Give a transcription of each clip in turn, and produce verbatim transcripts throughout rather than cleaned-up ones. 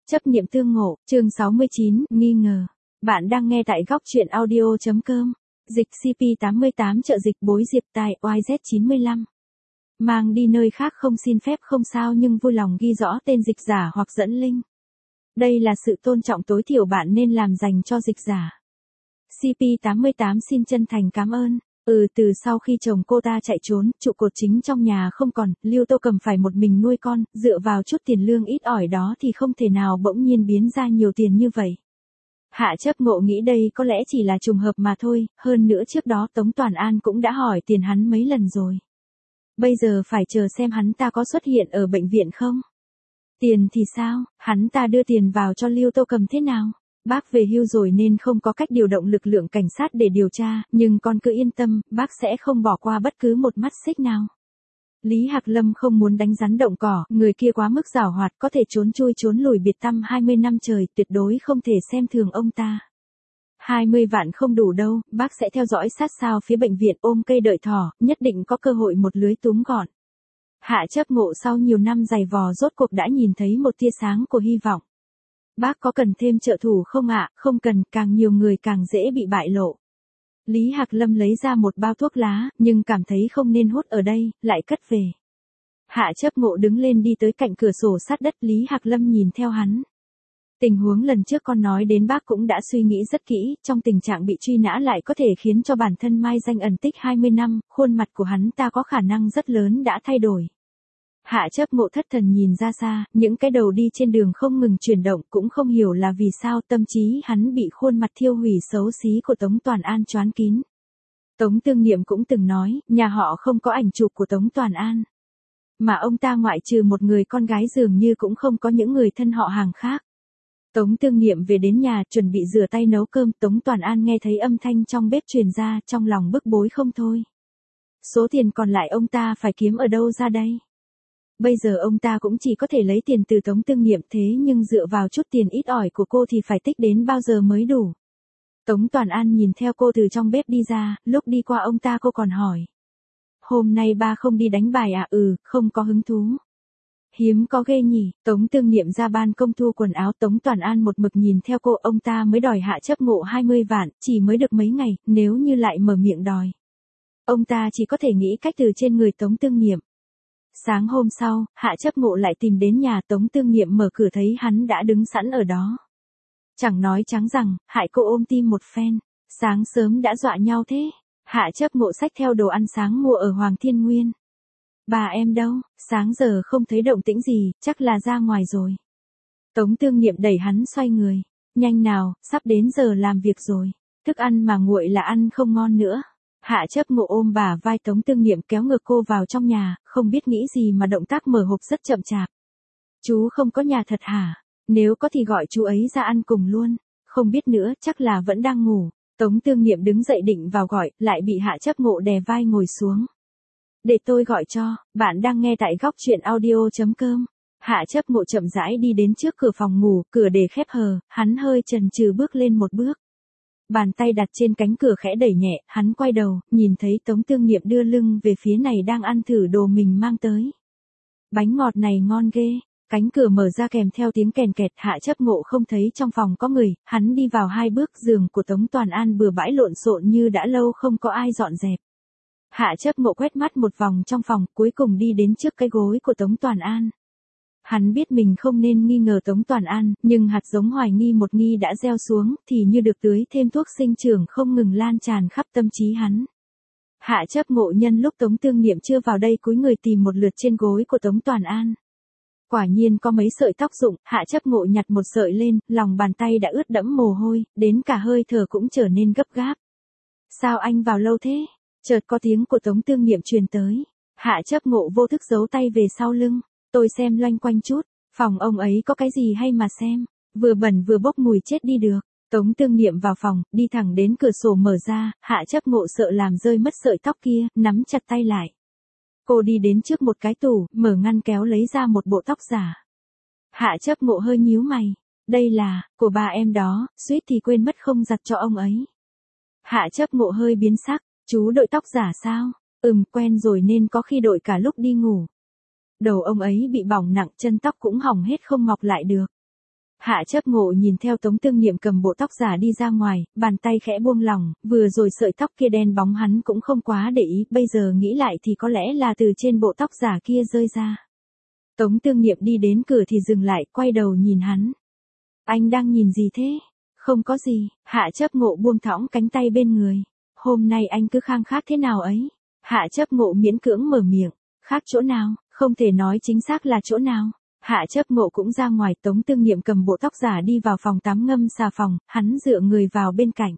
Chấp niệm tương ngộ, chương sáu mươi chín, nghi ngờ. Bạn đang nghe tại góc truyện audio chấm com. Dịch xê pê tám mươi tám trợ dịch bối diệp tài Y Z chín mươi lăm. Mang đi nơi khác không xin phép không sao nhưng vui lòng ghi rõ tên dịch giả hoặc dẫn link. Đây là sự tôn trọng tối thiểu bạn nên làm dành cho dịch giả. xê pê tám mươi tám xin chân thành cảm ơn. Ừ từ sau khi chồng cô ta chạy trốn, trụ cột chính trong nhà không còn, Lưu Tô Cầm phải một mình nuôi con, dựa vào chút tiền lương ít ỏi đó thì không thể nào bỗng nhiên biến ra nhiều tiền như vậy. Hạ Chấp Ngộ nghĩ đây có lẽ chỉ là trùng hợp mà thôi, hơn nữa trước đó Tống Toàn An cũng đã hỏi tiền hắn mấy lần rồi. Bây giờ phải chờ xem hắn ta có xuất hiện ở bệnh viện không. Tiền thì sao, hắn ta đưa tiền vào cho Lưu Tô Cầm thế nào? Bác về hưu rồi nên không có cách điều động lực lượng cảnh sát để điều tra, nhưng con cứ yên tâm, bác sẽ không bỏ qua bất cứ một mắt xích nào. Lý Hạc Lâm không muốn đánh rắn động cỏ, người kia quá mức giảo hoạt, có thể trốn chui trốn lùi biệt tăm hai mươi năm trời, tuyệt đối không thể xem thường ông ta. hai mươi vạn không đủ đâu, bác sẽ theo dõi sát sao phía bệnh viện ôm cây đợi thỏ, nhất định có cơ hội một lưới túm gọn. Hạ Chấp Ngộ sau nhiều năm giày vò rốt cuộc đã nhìn thấy một tia sáng của hy vọng. Bác có cần thêm trợ thủ không ạ? Không cần, càng nhiều người càng dễ bị bại lộ. Lý Hạc Lâm lấy ra một bao thuốc lá, nhưng cảm thấy không nên hút ở đây, lại cất về. Hạ Chấp Ngộ đứng lên đi tới cạnh cửa sổ sát đất, Lý Hạc Lâm nhìn theo hắn. Tình huống lần trước con nói đến bác cũng đã suy nghĩ rất kỹ, trong tình trạng bị truy nã lại có thể khiến cho bản thân mai danh ẩn tích hai mươi năm, khuôn mặt của hắn ta có khả năng rất lớn đã thay đổi. Hạ Chấp Ngộ thất thần nhìn ra xa, những cái đầu đi trên đường không ngừng chuyển động, cũng không hiểu là vì sao tâm trí hắn bị khuôn mặt thiêu hủy xấu xí của Tống Toàn An choán kín. Tống Tương Niệm cũng từng nói, nhà họ không có ảnh chụp của Tống Toàn An. Mà ông ta ngoại trừ một người con gái dường như cũng không có những người thân họ hàng khác. Tống Tương Niệm về đến nhà chuẩn bị rửa tay nấu cơm, Tống Toàn An nghe thấy âm thanh trong bếp truyền ra, trong lòng bức bối không thôi. Số tiền còn lại ông ta phải kiếm ở đâu ra đây? Bây giờ ông ta cũng chỉ có thể lấy tiền từ Tống Tương Niệm, thế nhưng dựa vào chút tiền ít ỏi của cô thì phải tích đến bao giờ mới đủ. Tống Toàn An nhìn theo cô từ trong bếp đi ra, lúc đi qua ông ta cô còn hỏi. Hôm nay ba không đi đánh bài à? Ừ, không có hứng thú. Hiếm có ghê nhỉ. Tống Tương Niệm ra ban công thu quần áo, Tống Toàn An một mực nhìn theo cô, ông ta mới đòi Hạ Chấp Ngộ hai mươi vạn, chỉ mới được mấy ngày, nếu như lại mở miệng đòi. Ông ta chỉ có thể nghĩ cách từ trên người Tống Tương Niệm. Sáng hôm sau, Hạ Chấp Ngộ lại tìm đến nhà, Tống Tương Niệm mở cửa thấy hắn đã đứng sẵn ở đó. Chẳng nói trắng rằng, hại cô ôm tim một phen. Sáng sớm đã dọa nhau thế. Hạ Chấp Ngộ xách theo đồ ăn sáng mua ở Hoàng Thiên Nguyên. Bà em đâu? Sáng giờ không thấy động tĩnh gì, chắc là ra ngoài rồi. Tống Tương Niệm đẩy hắn xoay người. Nhanh nào, sắp đến giờ làm việc rồi. Thức ăn mà nguội là ăn không ngon nữa. Hạ Chấp Ngộ ôm bà vai Tống Tương Niệm kéo ngược cô vào trong nhà, không biết nghĩ gì mà động tác mở hộp rất chậm chạp. Chú không có nhà thật hả? Nếu có thì gọi chú ấy ra ăn cùng luôn. Không biết nữa, chắc là vẫn đang ngủ. Tống Tương Niệm đứng dậy định vào gọi, lại bị Hạ Chấp Ngộ đè vai ngồi xuống. Để tôi gọi cho, bạn đang nghe tại góc truyện audio chấm com. Hạ Chấp Ngộ chậm rãi đi đến trước cửa phòng ngủ, cửa để khép hờ, hắn hơi chần chừ bước lên một bước. Bàn tay đặt trên cánh cửa khẽ đẩy nhẹ, hắn quay đầu, nhìn thấy Tống Tương Niệm đưa lưng về phía này đang ăn thử đồ mình mang tới. Bánh ngọt này ngon ghê. Cánh cửa mở ra kèm theo tiếng kèn kẹt, Hạ Chấp Ngộ không thấy trong phòng có người, hắn đi vào hai bước, giường của Tống Toàn An bừa bãi lộn xộn như đã lâu không có ai dọn dẹp. Hạ Chấp Ngộ quét mắt một vòng trong phòng, cuối cùng đi đến trước cái gối của Tống Toàn An. Hắn biết mình không nên nghi ngờ Tống Toàn An, nhưng hạt giống hoài nghi một nghi đã gieo xuống, thì như được tưới thêm thuốc sinh trưởng không ngừng lan tràn khắp tâm trí hắn. Hạ Chấp Ngộ nhân lúc Tống Tương Niệm chưa vào đây cúi người tìm một lượt trên gối của Tống Toàn An. Quả nhiên có mấy sợi tóc rụng, Hạ Chấp Ngộ nhặt một sợi lên, lòng bàn tay đã ướt đẫm mồ hôi, đến cả hơi thở cũng trở nên gấp gáp. Sao anh vào lâu thế? Chợt có tiếng của Tống Tương Niệm truyền tới. Hạ Chấp Ngộ vô thức giấu tay về sau lưng. Tôi xem loanh quanh chút, phòng ông ấy có cái gì hay mà xem, vừa bẩn vừa bốc mùi chết đi được. Tống Tương Niệm vào phòng, đi thẳng đến cửa sổ mở ra, Hạ Chấp Ngộ sợ làm rơi mất sợi tóc kia, nắm chặt tay lại. Cô đi đến trước một cái tủ, mở ngăn kéo lấy ra một bộ tóc giả. Hạ Chấp Ngộ hơi nhíu mày. Đây là, của bà em đó, suýt thì quên mất không giặt cho ông ấy. Hạ Chấp Ngộ hơi biến sắc, chú đội tóc giả sao? Ừm, quen rồi nên có khi đội cả lúc đi ngủ. Đầu ông ấy bị bỏng nặng, chân tóc cũng hỏng hết không mọc lại được. Hạ chấp ngộ nhìn theo Tống Tương Niệm cầm bộ tóc giả đi ra ngoài, bàn tay khẽ buông lỏng, vừa rồi sợi tóc kia đen bóng hắn cũng không quá để ý, bây giờ nghĩ lại thì có lẽ là từ trên bộ tóc giả kia rơi ra. Tống Tương Niệm đi đến cửa thì dừng lại, quay đầu nhìn hắn. Anh đang nhìn gì thế? Không có gì, Hạ chấp ngộ buông thõng cánh tay bên người. Hôm nay anh cứ khăng khát thế nào ấy? Hạ chấp ngộ miễn cưỡng mở miệng. Khác chỗ nào? Không thể nói chính xác là chỗ nào. Hạ chấp ngộ cũng ra ngoài, Tống Tương Niệm cầm bộ tóc giả đi vào phòng tắm ngâm xà phòng, hắn dựa người vào bên cạnh.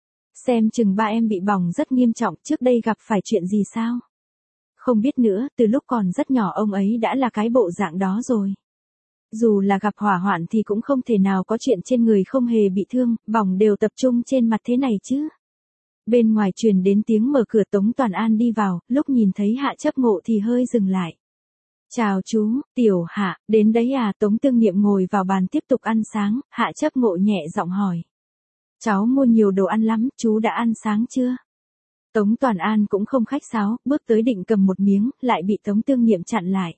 Xem chừng ba em bị bỏng rất nghiêm trọng, trước đây gặp phải chuyện gì sao? Không biết nữa, từ lúc còn rất nhỏ ông ấy đã là cái bộ dạng đó rồi. Dù là gặp hỏa hoạn thì cũng không thể nào có chuyện trên người không hề bị thương, bỏng đều tập trung trên mặt thế này chứ. Bên ngoài truyền đến tiếng mở cửa, Tống Toàn An đi vào, lúc nhìn thấy Hạ chấp ngộ thì hơi dừng lại. Chào chú, Tiểu Hạ, đến đấy à? Tống Tương Niệm ngồi vào bàn tiếp tục ăn sáng, Hạ chấp ngộ nhẹ giọng hỏi. Cháu mua nhiều đồ ăn lắm, chú đã ăn sáng chưa? Tống Toàn An cũng không khách sáo, bước tới định cầm một miếng, lại bị Tống Tương Niệm chặn lại.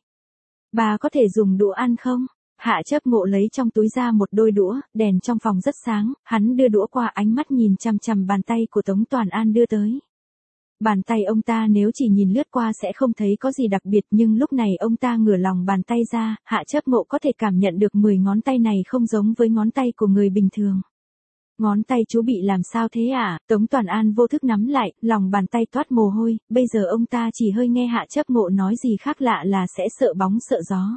Bà có thể dùng đũa ăn không? Hạ chấp ngộ lấy trong túi ra một đôi đũa, đèn trong phòng rất sáng, hắn đưa đũa qua, ánh mắt nhìn chằm chằm bàn tay của Tống Toàn An đưa tới. Bàn tay ông ta nếu chỉ nhìn lướt qua sẽ không thấy có gì đặc biệt, nhưng lúc này ông ta ngửa lòng bàn tay ra, Hạ chấp ngộ có thể cảm nhận được mười ngón tay này không giống với ngón tay của người bình thường. Ngón tay chú bị làm sao thế à? Tống Toàn An vô thức nắm lại, lòng bàn tay toát mồ hôi, bây giờ ông ta chỉ hơi nghe Hạ chấp ngộ nói gì khác lạ là sẽ sợ bóng sợ gió.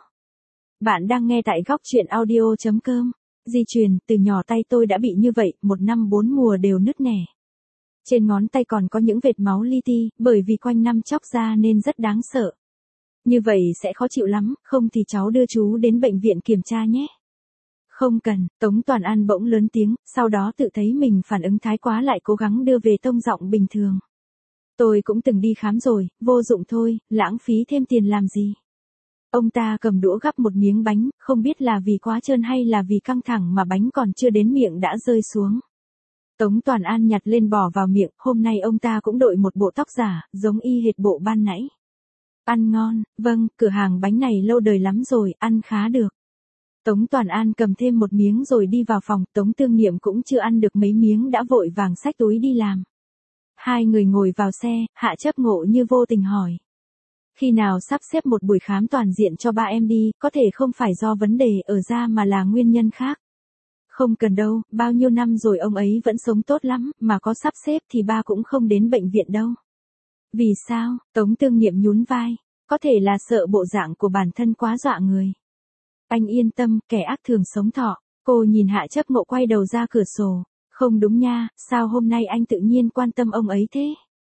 Bạn đang nghe tại góc truyện audio chấm com. Di truyền, từ nhỏ tay tôi đã bị như vậy, một năm bốn mùa đều nứt nẻ. Trên ngón tay còn có những vệt máu li ti, bởi vì quanh năm chóc ra nên rất đáng sợ. Như vậy sẽ khó chịu lắm, không thì cháu đưa chú đến bệnh viện kiểm tra nhé. Không cần, Tống Toàn An bỗng lớn tiếng, sau đó tự thấy mình phản ứng thái quá lại cố gắng đưa về tông giọng bình thường. Tôi cũng từng đi khám rồi, vô dụng thôi, lãng phí thêm tiền làm gì. Ông ta cầm đũa gắp một miếng bánh, không biết là vì quá trơn hay là vì căng thẳng mà bánh còn chưa đến miệng đã rơi xuống. Tống Toàn An nhặt lên bỏ vào miệng, hôm nay ông ta cũng đội một bộ tóc giả, giống y hệt bộ ban nãy. Ăn ngon, vâng, cửa hàng bánh này lâu đời lắm rồi, ăn khá được. Tống Toàn An cầm thêm một miếng rồi đi vào phòng, Tống Tương Niệm cũng chưa ăn được mấy miếng đã vội vàng xách túi đi làm. Hai người ngồi vào xe, Hạ chấp ngộ như vô tình hỏi. Khi nào sắp xếp một buổi khám toàn diện cho ba em đi, có thể không phải do vấn đề ở da mà là nguyên nhân khác. Không cần đâu, bao nhiêu năm rồi ông ấy vẫn sống tốt lắm, mà có sắp xếp thì ba cũng không đến bệnh viện đâu. Vì sao? Tống Tương Niệm nhún vai. Có thể là sợ bộ dạng của bản thân quá dọa người. Anh yên tâm, kẻ ác thường sống thọ. Cô nhìn Hạ chấp ngộ quay đầu ra cửa sổ. Không đúng nha, sao hôm nay anh tự nhiên quan tâm ông ấy thế?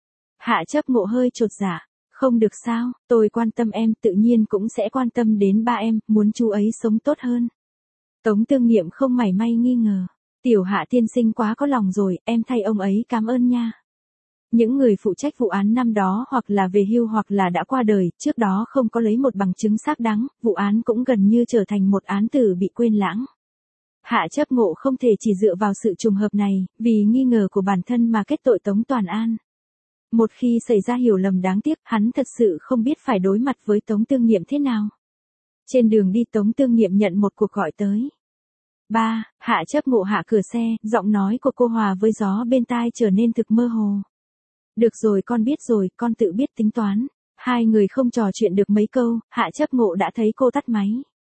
Hạ chấp ngộ hơi chột dạ. Không được sao, tôi quan tâm em tự nhiên cũng sẽ quan tâm đến ba em, muốn chú ấy sống tốt hơn. Tống Tương Niệm không mảy may nghi ngờ. Tiểu Hạ tiên sinh quá có lòng rồi, em thay ông ấy cảm ơn nha. Những người phụ trách vụ án năm đó hoặc là về hưu hoặc là đã qua đời, trước đó không có lấy một bằng chứng xác đáng, vụ án cũng gần như trở thành một án tử bị quên lãng. Hạ chấp ngộ không thể chỉ dựa vào sự trùng hợp này, vì nghi ngờ của bản thân mà kết tội Tống Toàn An. Một khi xảy ra hiểu lầm đáng tiếc, hắn thật sự không biết phải đối mặt với Tống Tương Niệm thế nào. Trên đường đi Tống Tương Niệm nhận một cuộc gọi tới. Ba, Hạ chấp ngộ hạ cửa xe, giọng nói của cô hòa với gió bên tai trở nên thực mơ hồ. Được rồi, con biết rồi, con tự biết tính toán. Hai người không trò chuyện được mấy câu, Hạ chấp ngộ đã thấy cô tắt máy.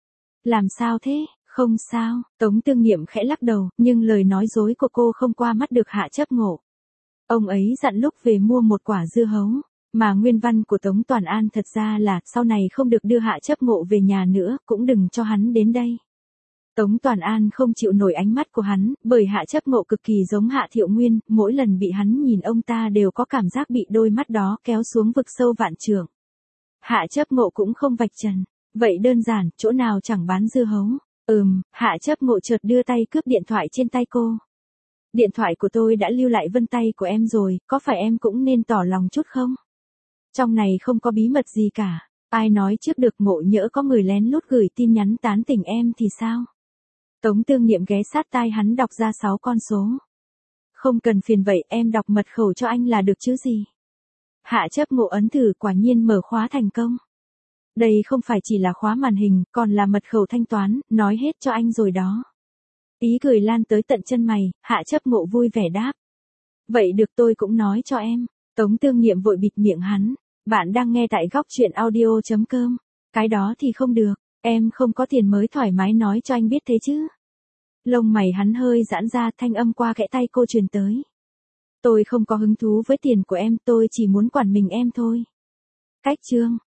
Làm sao thế? Không sao, Tống Tương Niệm khẽ lắc đầu, nhưng lời nói dối của cô không qua mắt được Hạ chấp ngộ. Ông ấy dặn lúc về mua một quả dưa hấu, mà nguyên văn của Tống Toàn An thật ra là sau này không được đưa Hạ chấp ngộ về nhà nữa, cũng đừng cho hắn đến đây. Tống Toàn An không chịu nổi ánh mắt của hắn, bởi Hạ chấp ngộ cực kỳ giống Hạ Thiệu Nguyên, mỗi lần bị hắn nhìn ông ta đều có cảm giác bị đôi mắt đó kéo xuống vực sâu vạn trượng. Hạ chấp ngộ cũng không vạch trần, vậy đơn giản, chỗ nào chẳng bán dưa hấu. Ừm, Hạ chấp ngộ chợt đưa tay cướp điện thoại trên tay cô. Điện thoại của tôi đã lưu lại vân tay của em rồi, có phải em cũng nên tỏ lòng chút không? Trong này không có bí mật gì cả, ai nói trước được, ngộ nhỡ có người lén lút gửi tin nhắn tán tỉnh em thì sao? Tống Tương Niệm ghé sát tai hắn đọc ra sáu con số. Không cần phiền vậy, em đọc mật khẩu cho anh là được chứ gì? Hạ chấp ngộ ấn thử, quả nhiên mở khóa thành công. Đây không phải chỉ là khóa màn hình, còn là mật khẩu thanh toán, nói hết cho anh rồi đó. Ý cười lan tới tận chân mày, Hạ Chấp Ngộ vui vẻ đáp. Vậy được tôi cũng nói cho em. Tống Tương Niệm vội bịt miệng hắn. Bạn đang nghe tại góc truyện audio.com. Cái đó thì không được, em không có tiền mới thoải mái nói cho anh biết thế chứ. Lông mày hắn hơi giãn ra, thanh âm qua kẽ tay cô truyền tới. Tôi không có hứng thú với tiền của em, tôi chỉ muốn quản mình em thôi. Cách chương.